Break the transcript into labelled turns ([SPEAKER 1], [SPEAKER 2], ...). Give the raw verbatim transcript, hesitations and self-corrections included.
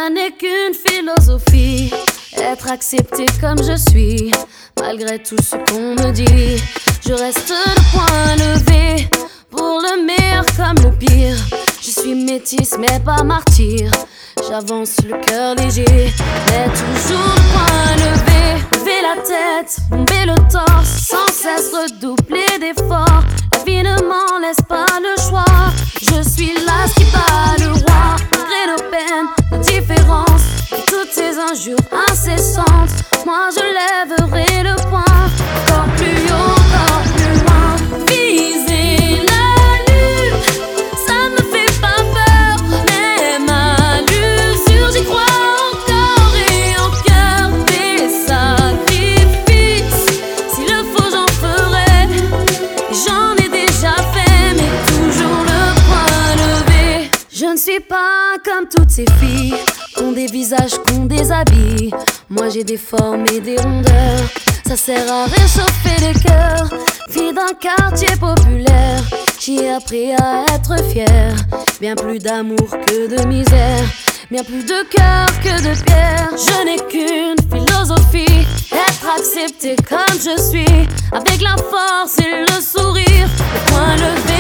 [SPEAKER 1] Ça n'est qu'une philosophie, être accepté comme je suis. Malgré tout ce qu'on me dit, je reste le poing levé. Pour le meilleur comme le pire, je suis métisse mais pas martyr. J'avance le cœur léger, mais toujours le poing levé. Lever la tête, bomber le torse, sans cesse redoubler d'efforts. La vie ne m'en laisse pas le choix. Je suis là qui bat le roi. Malgré nos peines, nos différences et toutes ces injures incessantes, moi je lèverai le poing. Encore plus haut, encore plus loin. Viser la lune, ça me fait pas peur. Même à l'usure, j'y crois encore et en cœur. Des sacrifices, s'il le faut j'en ferai. J'en ai déjà fait, mais toujours le poing levé. Je ne suis pas comme toutes ces filles qu'ont des visages, qu'ont des habits. Moi j'ai des formes et des rondeurs, ça sert à réchauffer les cœurs. Fille d'un quartier populaire, j'ai appris à être fière. Bien plus d'amour que de misère, bien plus de cœur que de pierre. Je n'ai qu'une philosophie, être accepté comme je suis, avec la force et le sourire, le poing levé.